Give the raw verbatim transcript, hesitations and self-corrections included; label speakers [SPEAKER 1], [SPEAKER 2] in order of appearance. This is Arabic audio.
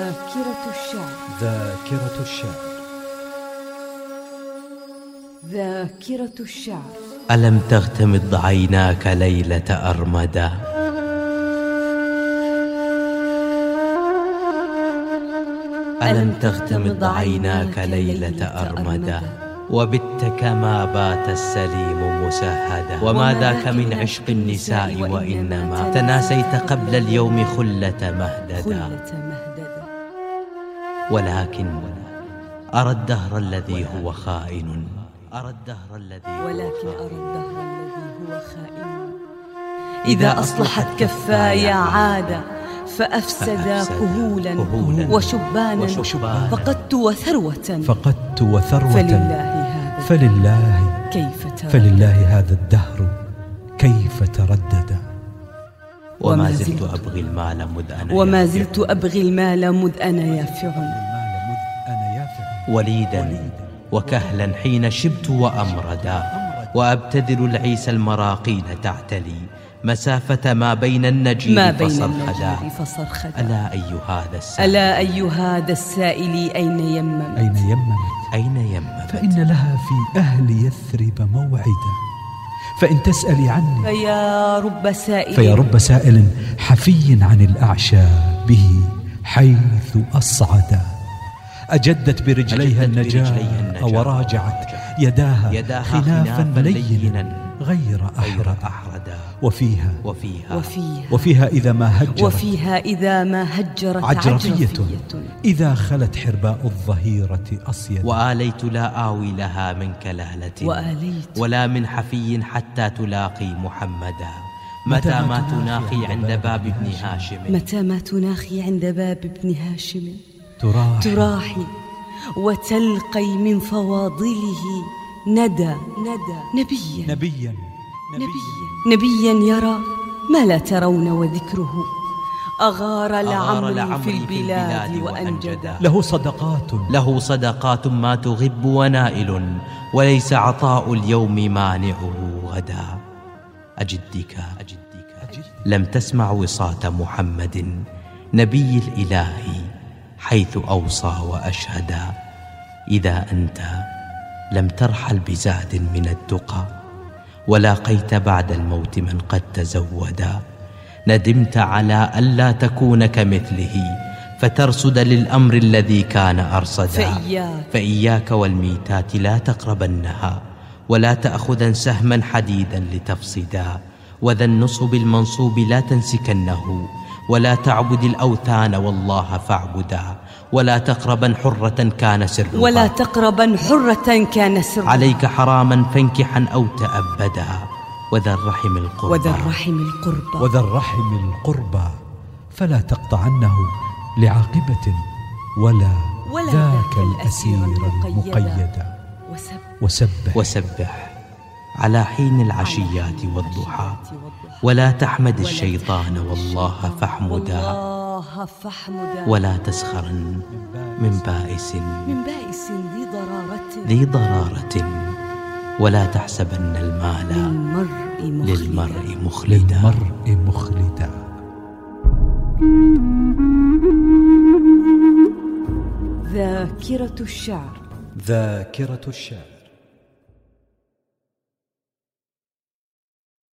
[SPEAKER 1] ذاكرة الشعر.
[SPEAKER 2] ذاكرة الشعر.
[SPEAKER 1] ذاكرة الشعر.
[SPEAKER 3] ألم تغتمض عيناك ليلة أرمدا؟ ألم تغتمض عيناك ليلة أرمدا؟ وبت كما بات السليم مسهدا. وما ذاك من عشق النساء وإنما تناسيت قبل اليوم خلة مهددا. ولكن أرى الدهر الذي هو خائن. أرى الدهر الذي
[SPEAKER 1] ولكن أرى الدهر الذي هو خائن. إذا أصلحت كفاي عاد فأفسد كهولا وشبانا فقدت وثروة
[SPEAKER 2] فقدت وثروة
[SPEAKER 1] فلله هذا
[SPEAKER 2] فلله
[SPEAKER 1] كيف تردد.
[SPEAKER 2] فلله هذا الدهر كيف تردد.
[SPEAKER 3] وما زلت أبغي المال مذ أنا
[SPEAKER 1] وما زلت أبغي المال مذ أنا يافع.
[SPEAKER 3] وليدا وكهلا حين شبت وأمردا. وأبتذل العيس المراقين تعتلي مسافة ما بين النجير فصرخدا. ألا أي هذا السائل
[SPEAKER 1] ألا أي هذا السائل أين يممت.
[SPEAKER 2] أين يممت
[SPEAKER 3] أين يممت.
[SPEAKER 2] فإن لها في أهل يثرب موعدا. فإن تسألي عني
[SPEAKER 1] فيا رب سائل
[SPEAKER 2] فيا رب سائل حفي عن الأعشاب به حيث أصعدا. أجدت برجليها النجاة وراجعت يداها خنافا لينا غير أحردا. وفيها
[SPEAKER 3] وفيها
[SPEAKER 1] وفيها,
[SPEAKER 2] وفيها إذا ما هجرت
[SPEAKER 1] وفيها إذا ما هجرت
[SPEAKER 2] عجرفية إذا خلت حرباء الظهيرة أصيدا.
[SPEAKER 3] وآليت لا آوي لها من كلالة
[SPEAKER 1] وآليت
[SPEAKER 3] ولا من حفي حتى تلاقي محمدا. متى ما تناخي عند باب ابن هاشم
[SPEAKER 1] متى ما تناخي عند باب ابن هاشم
[SPEAKER 2] تراحي,
[SPEAKER 1] تراحي وتلقي من فواضله ندى ندى نبيا
[SPEAKER 2] نبيا
[SPEAKER 1] نبيا نبيا يرى ما لا ترون وذكره أغار لعمر في البلاد وأنجدا.
[SPEAKER 2] له صدقات
[SPEAKER 3] له صدقات ما تغب ونائل وليس عطاء اليوم مانعه غدا. أجدك لم تسمع وصاة محمد نبي الإله حيث أوصى وأشهدا. إذا أنت لم ترحل بزاد من التقى ولاقيت بعد الموت من قد تزودا. ندمت على ألا تكون كمثله فترصد للأمر الذي كان أرصدا.
[SPEAKER 1] فإياك,
[SPEAKER 3] فإياك والميتات لا تقربنها ولا تأخذا سهما حديدا لتفصدا. وذا النصب المنصوب لا تنسكنه ولا تعبد الأوثان والله فاعبدا. ولا تقربا حرة كان سرها
[SPEAKER 1] ولا تقربا حرة كان سرها.
[SPEAKER 3] عليك حراما فانكحا أو تأبدا. وذا الرحم القربى
[SPEAKER 1] وذا الرحم القربى
[SPEAKER 2] وذا الرحم القربى فلا تقطعنه لعاقبة ولا,
[SPEAKER 1] ولا
[SPEAKER 2] ذاك الأسير المقيدا. وسبح
[SPEAKER 3] وسبح على حين العشيات والضحى ولا تحمد الشيطان والله فاحمدا. ولا تسخرن من بائس
[SPEAKER 1] من بائس ذي ضرارة
[SPEAKER 3] ذي ضرارة ولا تحسبن المال
[SPEAKER 1] للمرء
[SPEAKER 3] للمرء مخلدا.
[SPEAKER 2] للمرء مخلدا.
[SPEAKER 1] ذاكرة الشعر.
[SPEAKER 2] ذاكرة الشعر.